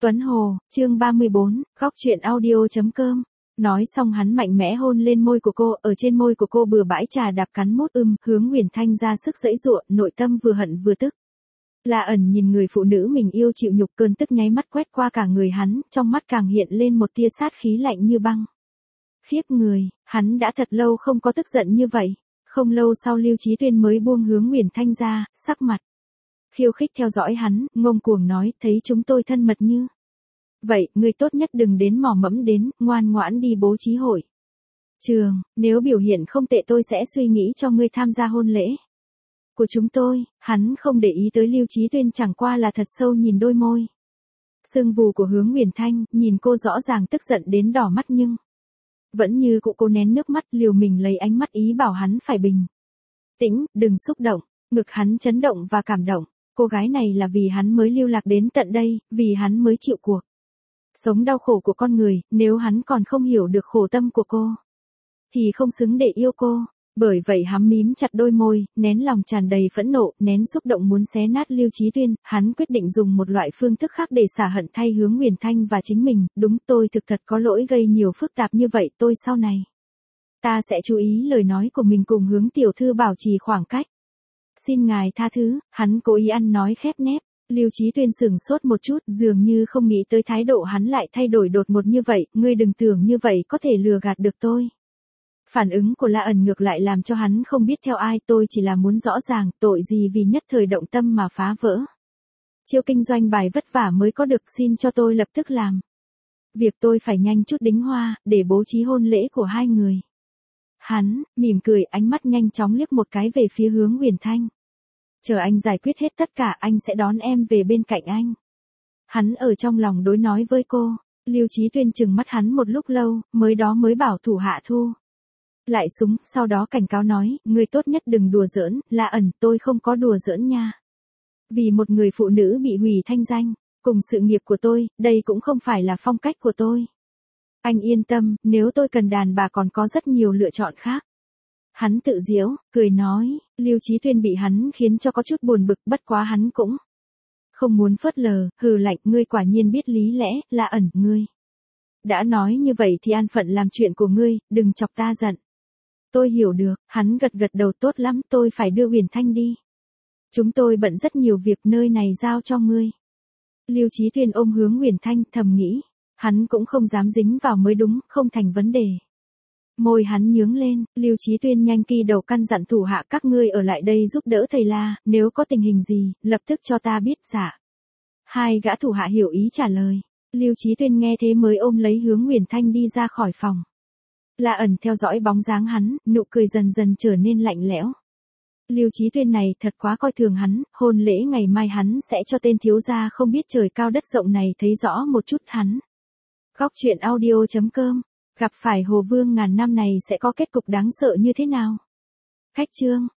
Tuấn Hồ, chương 34, góc truyện audio.com. Nói xong hắn mạnh mẽ hôn lên môi của cô, ở trên môi của cô bừa bãi trà đạp cắn mút Hướng Nguyền Thanh ra sức giãy giụa, nội tâm vừa hận vừa tức. La ẩn nhìn người phụ nữ mình yêu chịu nhục, cơn tức nháy mắt quét qua cả người hắn, trong mắt càng hiện lên một tia sát khí lạnh như băng. Khiếp người, hắn đã thật lâu không có tức giận như vậy. Không lâu sau Lưu Chí Tuyên mới buông Hướng Nguyền Thanh ra, sắc mặt khiêu khích theo dõi hắn, ngông cuồng nói, thấy chúng tôi thân mật như vậy, ngươi tốt nhất đừng đến mò mẫm đến, ngoan ngoãn đi bố trí hội trường, nếu biểu hiện không tệ tôi sẽ suy nghĩ cho ngươi tham gia hôn lễ của chúng tôi. Hắn không để ý tới Lưu Chí Tuyên, chẳng qua là thật sâu nhìn đôi môi sưng vù của Hướng Nguyền Thanh, nhìn cô rõ ràng tức giận đến đỏ mắt nhưng vẫn như cụ cố nén nước mắt, liều mình lấy ánh mắt ý bảo hắn phải bình tĩnh, đừng xúc động. Ngực hắn chấn động và cảm động. Cô gái này là vì hắn mới lưu lạc đến tận đây, vì hắn mới chịu cuộc sống đau khổ của con người, nếu hắn còn không hiểu được khổ tâm của cô, thì không xứng để yêu cô. Bởi vậy hắn mím chặt đôi môi, nén lòng tràn đầy phẫn nộ, nén xúc động muốn xé nát Lưu Chí Tuyên, hắn quyết định dùng một loại phương thức khác để xả hận thay Hướng Nguyền Thanh và chính mình. Đúng, tôi thực thật có lỗi gây nhiều phức tạp như vậy, tôi sau này ta sẽ chú ý lời nói của mình, cùng Hướng tiểu thư bảo trì khoảng cách. Xin ngài tha thứ. Hắn cố ý ăn nói khép nép. Lưu Chí Tuyên sửng sốt một chút, dường như không nghĩ tới thái độ hắn lại thay đổi đột ngột như vậy. Ngươi đừng tưởng như vậy có thể lừa gạt được tôi. Phản ứng của La ẩn ngược lại làm cho hắn không biết theo ai, tôi chỉ là muốn rõ ràng, tội gì vì nhất thời động tâm mà phá vỡ chiêu kinh doanh bài vất vả mới có được, xin cho tôi lập tức làm việc, tôi phải nhanh chút đính hoa, để bố trí hôn lễ của hai người. Hắn mỉm cười, ánh mắt nhanh chóng liếc một cái về phía Hướng Nguyền Thanh. Chờ anh giải quyết hết tất cả, anh sẽ đón em về bên cạnh anh. Hắn ở trong lòng đối nói với cô. Lưu Chí Tuyên trừng mắt hắn một lúc lâu, mới bảo thủ hạ thu lại súng, sau đó cảnh cáo nói, người tốt nhất đừng đùa giỡn. La ẩn, tôi không có đùa giỡn nha. Vì một người phụ nữ bị hủy thanh danh cùng sự nghiệp của tôi, đây cũng không phải là phong cách của tôi. Anh yên tâm, nếu tôi cần đàn bà còn có rất nhiều lựa chọn khác. Hắn tự giễu, cười nói. Lưu Chí Tuyên bị hắn khiến cho có chút buồn bực, bất quá hắn cũng không muốn phớt lờ, hừ lạnh, ngươi quả nhiên biết lý lẽ. La ẩn, ngươi đã nói như vậy thì an phận làm chuyện của ngươi, đừng chọc ta giận. Tôi hiểu được. Hắn gật gật đầu, tốt lắm, tôi phải đưa Nguyền Thanh đi. Chúng tôi bận rất nhiều việc, nơi này giao cho ngươi. Lưu Chí Tuyên ôm Hướng Nguyền Thanh, thầm nghĩ, hắn cũng không dám dính vào mới đúng, không thành vấn đề. Môi hắn nhướng lên, Lưu Chí Tuyên nhanh kỳ đầu căn dặn thủ hạ, các ngươi ở lại đây giúp đỡ thầy La, nếu có tình hình gì, lập tức cho ta biết. Dạ. Hai gã thủ hạ hiểu ý trả lời. Lưu Chí Tuyên nghe thế mới ôm lấy Hướng Nguyền Thanh đi ra khỏi phòng. La ẩn theo dõi bóng dáng hắn, nụ cười dần dần trở nên lạnh lẽo. Lưu Chí Tuyên này thật quá coi thường hắn, hôn lễ ngày mai hắn sẽ cho tên thiếu gia không biết trời cao đất rộng này thấy rõ một chút hắn. Góc truyện audio.com. Gặp phải Hồ Vương ngàn năm này sẽ có kết cục đáng sợ như thế nào? Khách chương.